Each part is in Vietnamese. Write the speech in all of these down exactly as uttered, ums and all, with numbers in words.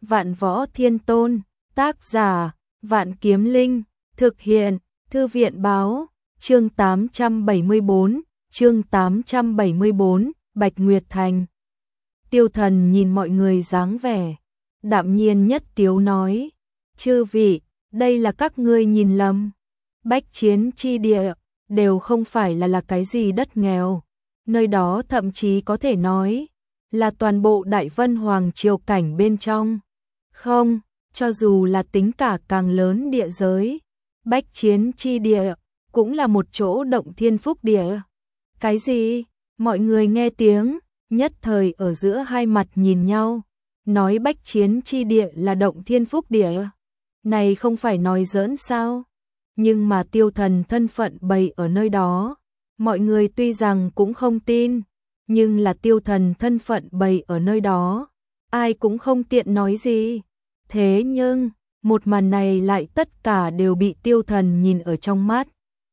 Vạn Võ Thiên Tôn, tác giả, Vạn Kiếm Linh, thực hiện, Thư viện báo, chương tám trăm bảy mươi tư, chương tám trăm bảy mươi tư, Bạch Nguyệt Thành. Tiêu Thần nhìn mọi người dáng vẻ, đạm nhiên nhất tiếu nói, chư vị, đây là các ngươi nhìn lầm. Bách Chiến chi địa, đều không phải là là cái gì đất nghèo, nơi đó thậm chí có thể nói, là toàn bộ Đại Vân Hoàng triều cảnh bên trong. Không, cho dù là tính cả càng lớn địa giới, Bách Chiến chi địa, cũng là một chỗ động thiên phúc địa. Cái gì? Mọi người nghe tiếng, nhất thời ở giữa hai mặt nhìn nhau, nói Bách Chiến chi địa là động thiên phúc địa. Này không phải nói giỡn sao? Nhưng mà Tiêu Thần thân phận bày ở nơi đó, mọi người tuy rằng cũng không tin, nhưng là Tiêu Thần thân phận bày ở nơi đó, ai cũng không tiện nói gì. Thế nhưng, một màn này lại tất cả đều bị Tiêu Thần nhìn ở trong mắt.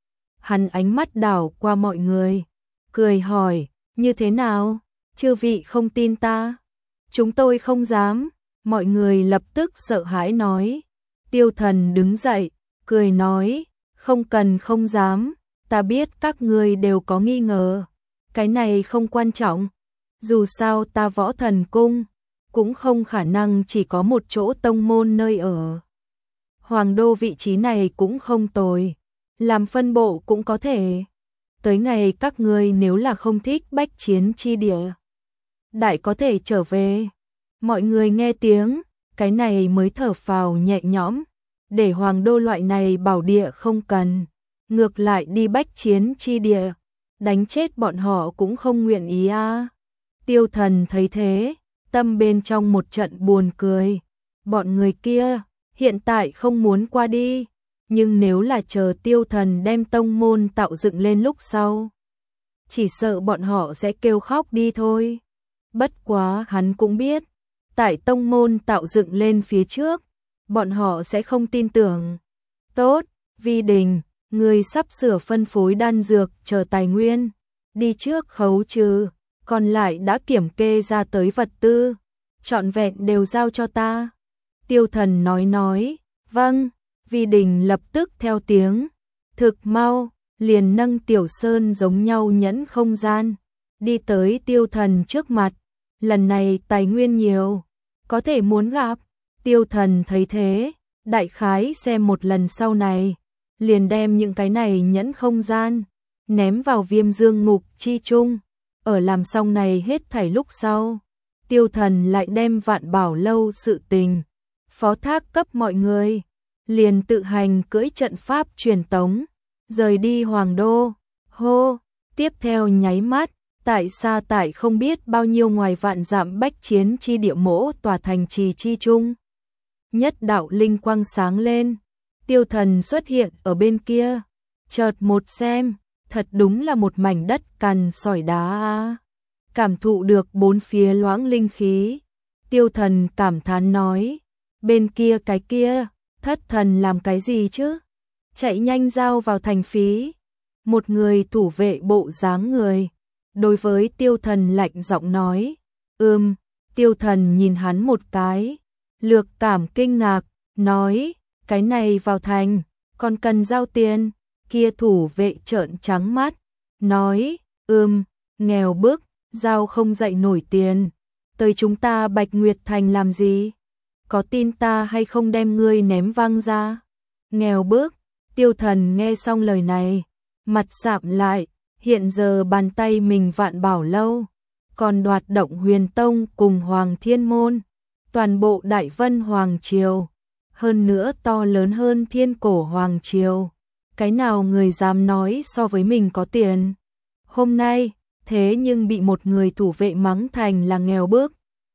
Hắn ánh mắt đảo qua mọi người, cười hỏi, như thế nào? Chư vị không tin ta? Chúng tôi không dám. Mọi người lập tức sợ hãi nói. Tiêu Thần đứng dậy, cười nói, không cần không dám, ta biết các ngươi đều có nghi ngờ. Cái này không quan trọng, dù sao ta Võ Thần Cung, cũng không khả năng chỉ có một chỗ tông môn nơi ở. Hoàng đô vị trí này cũng không tồi, làm phân bộ cũng có thể. Tới ngày các ngươi nếu là không thích Bách Chiến chi địa, đại có thể trở về. Mọi người nghe tiếng, cái này mới thở phào nhẹ nhõm, để Hoàng đô loại này bảo địa không cần, ngược lại đi Bách Chiến chi địa, đánh chết bọn họ cũng không nguyện ý a. À. Tiêu Thần thấy thế, tâm bên trong một trận buồn cười, bọn người kia hiện tại không muốn qua đi, nhưng nếu là chờ Tiêu Thần đem tông môn tạo dựng lên lúc sau, chỉ sợ bọn họ sẽ kêu khóc đi thôi. Bất quá hắn cũng biết, tại tông môn tạo dựng lên phía trước, bọn họ sẽ không tin tưởng. Tốt, Vi Đình, người sắp sửa phân phối đan dược chờ tài nguyên, đi trước khấu trừ, còn lại đã kiểm kê ra tới vật tư, trọn vẹn đều giao cho ta. Tiêu Thần nói nói, vâng. Vi Đình lập tức theo tiếng, thực mau, liền nâng Tiểu Sơn giống nhau nhẫn không gian, đi tới Tiêu Thần trước mặt. Lần này tài nguyên nhiều, có thể muốn gặp. Tiêu Thần thấy thế, đại khái xem một lần sau này, liền đem những cái này nhẫn không gian, ném vào Viêm Dương Ngục chi chung. Ở làm xong này hết thảy lúc sau, Tiêu Thần lại đem Vạn Bảo Lâu sự tình phó thác cấp mọi người, liền tự hành cưỡi trận pháp truyền tống, rời đi Hoàng đô. Hô, tiếp theo nháy mắt, tại xa tại không biết bao nhiêu ngoài vạn dặm Bách Chiến chi địa mỗ tòa thành trì chi chung. Nhất đạo linh quang sáng lên, Tiêu Thần xuất hiện ở bên kia, chợt một xem, thật đúng là một mảnh đất cằn sỏi đá a. Cảm thụ được bốn phía loãng linh khí, Tiêu Thần cảm thán nói, bên kia cái kia, thất thần làm cái gì chứ? Chạy nhanh giao vào thành phí. Một người thủ vệ bộ dáng người, đối với Tiêu Thần lạnh giọng nói, ừm. Tiêu Thần nhìn hắn một cái, lược cảm kinh ngạc, nói, cái này vào thành, còn cần giao tiền. Kia thủ vệ trợn trắng mắt, nói, ừm, nghèo bức, giao không dậy nổi tiền, tới chúng ta Bạch Nguyệt Thành làm gì? Có tin ta hay không đem ngươi ném văng ra? Nghèo bức. Tiêu Thần nghe xong lời này, mặt sạm lại, hiện giờ bàn tay mình Vạn Bảo Lâu, còn đoạt động Huyền Tông cùng Hoàng Thiên Môn, toàn bộ Đại Vân Hoàng Triều, hơn nữa to lớn hơn Thiên Cổ Hoàng Triều. Cái nào người dám nói so với mình có tiền? Hôm nay, thế nhưng bị một người thủ vệ mắng thành là nghèo bức.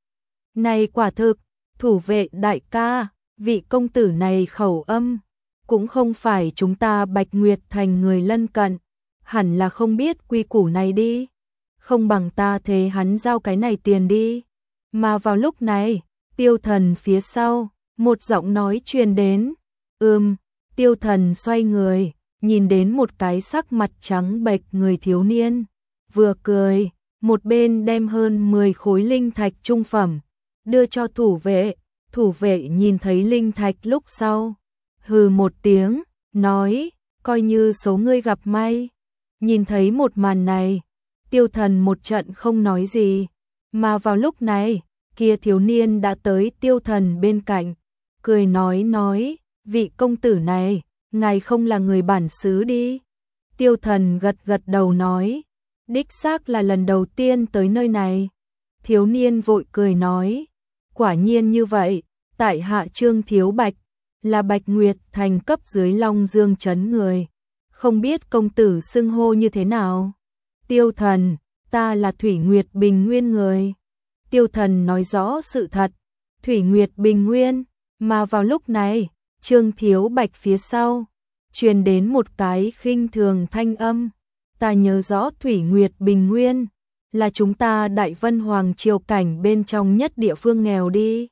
Này quả thực, thủ vệ đại ca, vị công tử này khẩu âm, cũng không phải chúng ta Bạch Nguyệt Thành người lân cận, hẳn là không biết quy củ này đi. Không bằng ta thế hắn giao cái này tiền đi. Mà vào lúc này, Tiêu Thần phía sau, một giọng nói truyền đến, ừm. Tiêu Thần xoay người, nhìn đến một cái sắc mặt trắng bệch người thiếu niên, vừa cười, một bên đem hơn mười khối linh thạch trung phẩm đưa cho thủ vệ. Thủ vệ nhìn thấy linh thạch lúc sau, hừ một tiếng, nói, coi như số ngươi gặp may. Nhìn thấy một màn này, Tiêu Thần một trận không nói gì, mà vào lúc này, kia thiếu niên đã tới Tiêu Thần bên cạnh, cười nói nói, vị công tử này, ngài không là người bản xứ đi. Tiêu Thần gật gật đầu nói, đích xác là lần đầu tiên tới nơi này. Thiếu niên vội cười nói, quả nhiên như vậy, tại hạ Trương Thiếu Bạch, là Bạch Nguyệt thành cấp dưới Long Dương trấn người, không biết công tử xưng hô như thế nào. Tiêu Thần, ta là Thủy Nguyệt Bình Nguyên người. Tiêu Thần nói rõ sự thật, Thủy Nguyệt Bình Nguyên, mà vào lúc này, Trương Thiếu Bạch phía sau, truyền đến một cái khinh thường thanh âm, ta nhớ rõ Thủy Nguyệt Bình Nguyên, là chúng ta Đại Vân Hoàng triều cảnh bên trong nhất địa phương nghèo đi.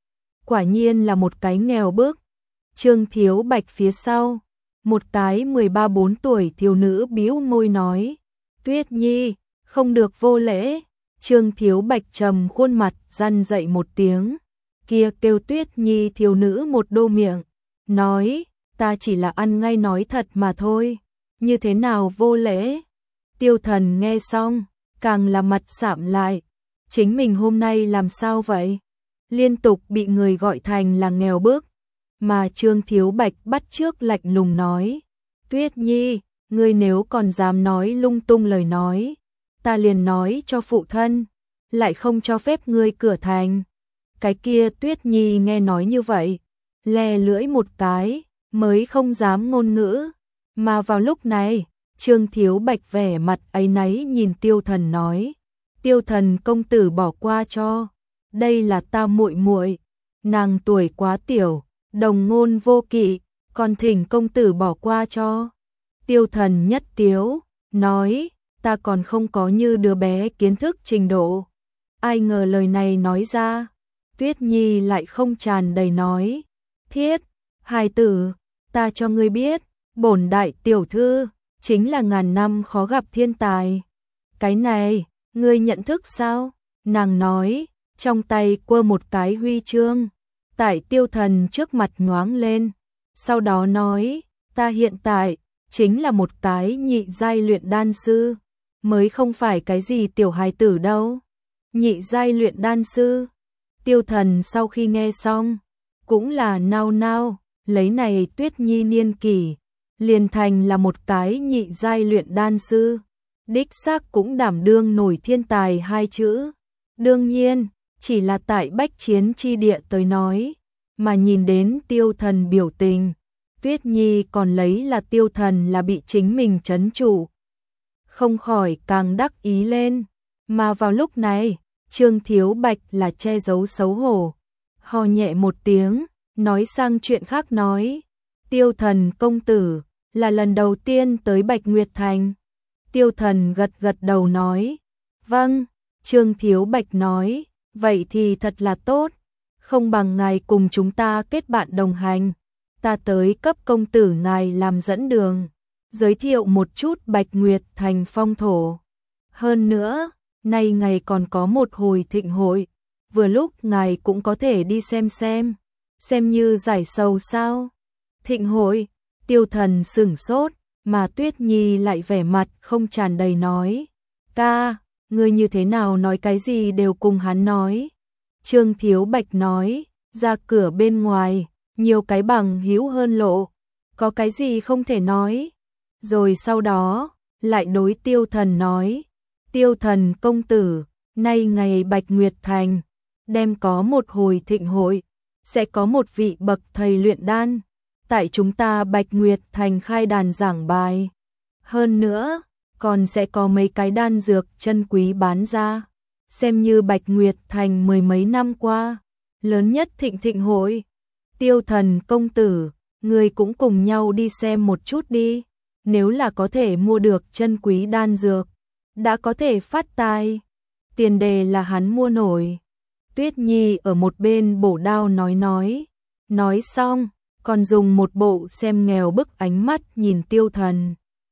Quả nhiên là một cái nghèo bước. Trương Thiếu Bạch phía sau, một cái mười ba bốn tuổi thiếu nữ bĩu môi nói, Tuyết Nhi, không được vô lễ. Trương Thiếu Bạch trầm khuôn mặt răn dậy một tiếng, kia kêu Tuyết Nhi thiếu nữ một đô miệng, nói, ta chỉ là ăn ngay nói thật mà thôi, như thế nào vô lễ. Tiêu Thần nghe xong, càng là mặt sạm lại, chính mình hôm nay làm sao vậy? Liên tục bị người gọi thành là nghèo bước, mà Trương Thiếu Bạch bắt chước lạnh lùng nói, Tuyết Nhi, ngươi nếu còn dám nói lung tung lời nói, ta liền nói cho phụ thân, lại không cho phép ngươi cửa thành. Cái kia Tuyết Nhi nghe nói như vậy, lè lưỡi một cái, mới không dám ngôn ngữ, mà vào lúc này, Trương Thiếu Bạch vẻ mặt áy náy nhìn Tiêu Thần nói, Tiêu Thần công tử bỏ qua cho, đây là ta muội muội, nàng tuổi quá tiểu, đồng ngôn vô kỵ, còn thỉnh công tử bỏ qua cho. Tiêu Thần nhất tiếu, nói, ta còn không có như đứa bé kiến thức trình độ. Ai ngờ lời này nói ra, Tuyết Nhi lại không tràn đầy nói, thiết, hài tử, ta cho ngươi biết, bổn đại tiểu thư, chính là ngàn năm khó gặp thiên tài. Cái này, ngươi nhận thức sao? Nàng nói, trong tay quơ một cái huy chương, tại Tiêu Thần trước mặt nhoáng lên, sau đó nói, ta hiện tại, chính là một cái nhị giai luyện đan sư, mới không phải cái gì tiểu hài tử đâu. Nhị giai luyện đan sư. Tiêu Thần sau khi nghe xong, cũng là nao nao, lấy này Tuyết Nhi niên kỷ, liền thành là một cái nhị giai luyện đan sư, đích xác cũng đảm đương nổi thiên tài hai chữ. Đương nhiên, chỉ là tại bách chiến chi địa tới nói, mà nhìn đến Tiêu Thần biểu tình, Tuyết Nhi còn lấy là Tiêu Thần là bị chính mình trấn trụ, không khỏi càng đắc ý lên, mà vào lúc này, Trương Thiếu Bạch là che giấu xấu hổ, ho nhẹ một tiếng, nói sang chuyện khác nói, Tiêu Thần công tử, là lần đầu tiên tới Bạch Nguyệt Thành. Tiêu Thần gật gật đầu nói, vâng. Trương Thiếu Bạch nói, vậy thì thật là tốt, không bằng ngài cùng chúng ta kết bạn đồng hành, ta tới cấp công tử ngài làm dẫn đường, giới thiệu một chút Bạch Nguyệt Thành phong thổ. Hơn nữa, nay ngài còn có một hồi thịnh hội, vừa lúc ngài cũng có thể đi xem xem, xem như giải sầu sao. Thịnh hội, Tiêu Thần sửng sốt, mà Tuyết Nhi lại vẻ mặt không tràn đầy nói, ca, ngươi như thế nào nói cái gì đều cùng hắn nói. Trương Thiếu Bạch nói, ra cửa bên ngoài, nhiều cái bằng hữu hơn lộ, có cái gì không thể nói. Rồi sau đó, lại đối Tiêu Thần nói, Tiêu Thần công tử, nay ngày Bạch Nguyệt Thành, đem có một hồi thịnh hội, sẽ có một vị bậc thầy luyện đan, tại chúng ta Bạch Nguyệt Thành khai đàn giảng bài. Hơn nữa, còn sẽ có mấy cái đan dược chân quý bán ra, xem như Bạch Nguyệt Thành mười mấy năm qua, lớn nhất thịnh thịnh hội. Tiêu Thần công tử, người cũng cùng nhau đi xem một chút đi, nếu là có thể mua được chân quý đan dược, đã có thể phát tài, tiền đề là hắn mua nổi. Tuyết Nhi ở một bên bổ đao nói nói, nói xong, còn dùng một bộ xem nghèo bức ánh mắt nhìn Tiêu Thần.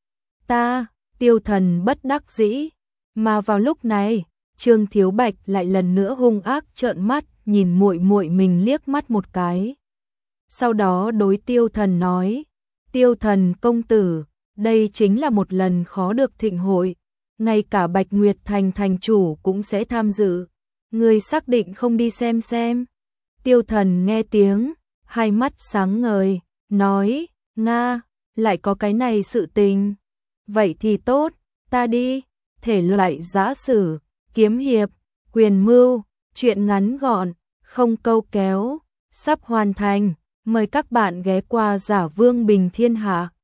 Ta, Tiêu Thần bất đắc dĩ, mà vào lúc này, Trương Thiếu Bạch lại lần nữa hung ác trợn mắt nhìn muội muội mình liếc mắt một cái. Sau đó đối Tiêu Thần nói, Tiêu Thần công tử, đây chính là một lần khó được thịnh hội, ngay cả Bạch Nguyệt Thành thành chủ cũng sẽ tham dự, người xác định không đi xem xem. Tiêu Thần nghe tiếng, hai mắt sáng ngời, nói, Nga, lại có cái này sự tình. Vậy thì tốt, ta đi, thể loại giã sử, kiếm hiệp, quyền mưu, chuyện ngắn gọn, không câu kéo, sắp hoàn thành, mời các bạn ghé qua Giả Vương Bình Thiên Hạ.